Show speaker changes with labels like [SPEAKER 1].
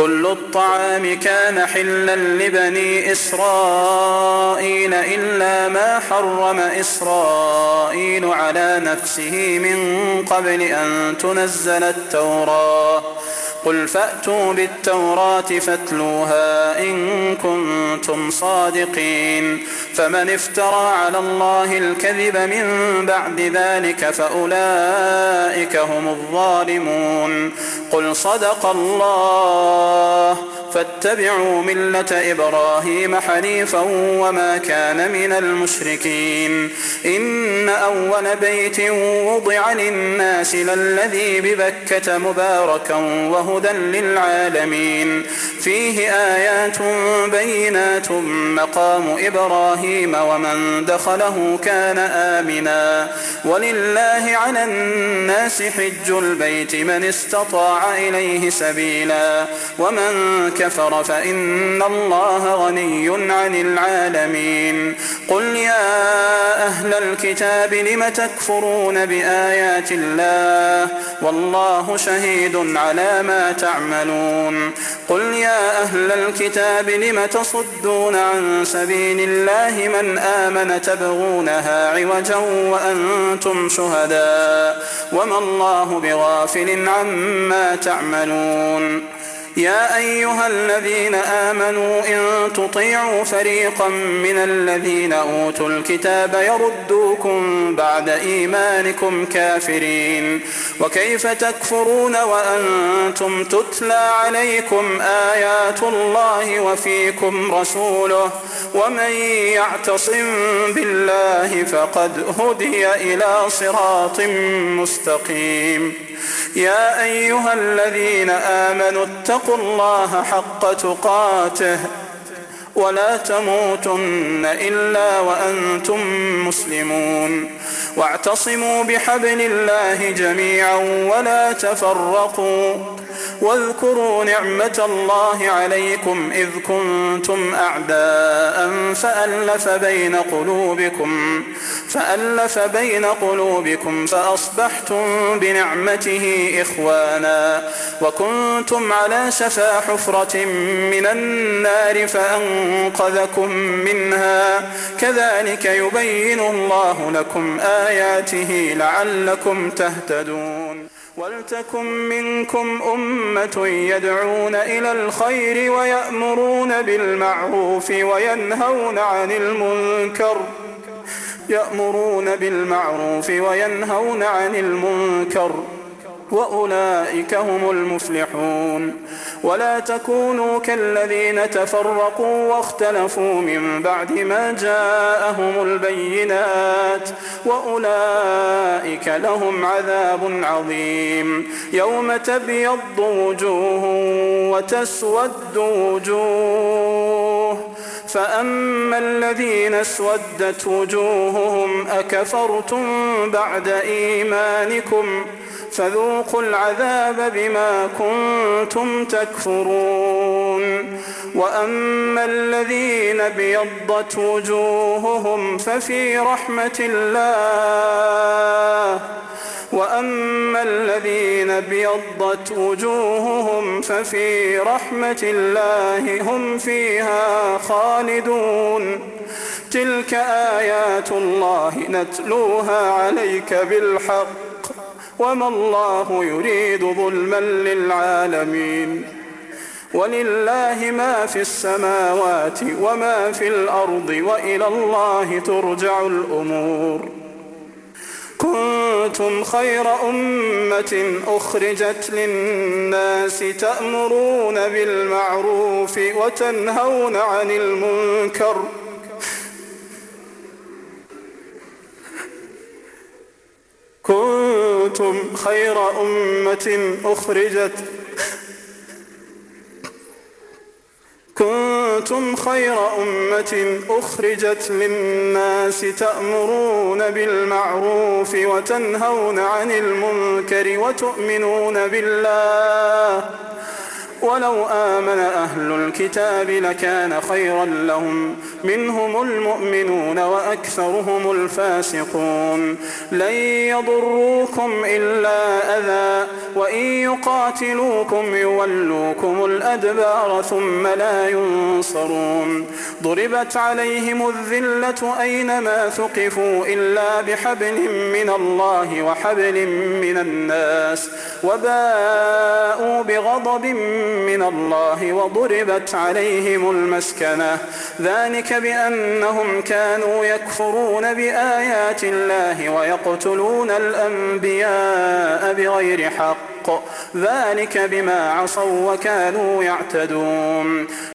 [SPEAKER 1] كل الطعام كان حلا لبني إسرائيل إلا ما حرم إسرائيل على نفسه من قبل أن تنزل التوراة. قل فأتوا بالتوراة فاتلوها إن كنتم صادقين. فمن افترى على الله الكذب من بعد ذلك فأولئك هم الظالمون. قل صدق الله فاتبعوا ملة إبراهيم حنيفا وما كان من المشركين. إن أول بيت وضع للناس للذي ببكة مباركا وهدى للعالمين فيه آيات بينات مقام إبراهيم ومن دخله كان آمنا ولله على الناس حج البيت من استطاع إليه سبيلا ومن كفر فإن الله غني عن العالمين. قل يا أهل الكتاب لم تكفرون بآيات الله والله شهيد على ما تعملون. قل يا أهل الكتاب لم تصدون عن سبيل الله من آمن تبغونها عوجا وأنتم شهداء وما الله بغافل عما تعملون. يا أيها الذين آمنوا إن تطيعوا فريقا من الذين أوتوا الكتاب يردوكم بعد إيمانكم كافرين. وكيف تكفرون وأنتم تتلى عليكم آيات الله وفيكم رسوله ومن يعتصم بالله فقد هدي إلى صراط مستقيم. يا أيها الذين آمنوا اتقوا الله حق تقاته ولا تموتن إلا وأنتم مسلمون. واعتصموا بحبل الله جميعا ولا تفرقوا واذكروا نعمة الله عليكم إذ كنتم أعداء فألف بين قلوبكم فأصبحتم بنعمته إخوانا وكنتم على شفا حفرة من النار فأنقذكم منها كذلك يبين الله لكم آياته لعلكم تهتدون. ولتكن منكم أمة يدعون إلى الخير ويأمرون بالمعروف وينهون عن المنكر وأولئك هم المفلحون. ولا تكونوا كالذين تفرقوا واختلفوا من بعد ما جاءهم البينات وأولئك لهم عذاب عظيم. يوم تبيض وجوه وتسود وجوه فأما الذين اسودت وجوههم أكفرتم بعد إيمانكم فذوقوا العذاب بما كنتم تكفرون. وأما الذين ابيضت وجوههم ففي رحمة الله هم فيها خالدون. تلك آيات الله نتلوها عليك بالحق وما الله يريد ظلما للعالمين. ولله ما في السماوات وما في الأرض وإلى الله ترجع الأمور. كنتم خير أمة أخرجت للناس تأمرون بالمعروف وتنهون عن المنكر كنتم خير أمة أخرجت للناس تأمرون بالمعروف ولو آمن أهل الكتاب لكان خيرا لهم منهم المؤمنون وأكثرهم الفاسقون لن يضروكم إلا أذى وإن يقاتلوكم يولوكم الأدبار ثم لا ينصرون ضربت عليهم الذلة أينما ثقفوا إلا بحبل من الله وحبل من الناس وباءوا بغضب من الله وضربت عليهم المسكنة ذلك بأنهم كانوا يكفرون بآيات الله ويقتلون الأنبياء بغير حق ذلك بما عصوا وكانوا يعتدون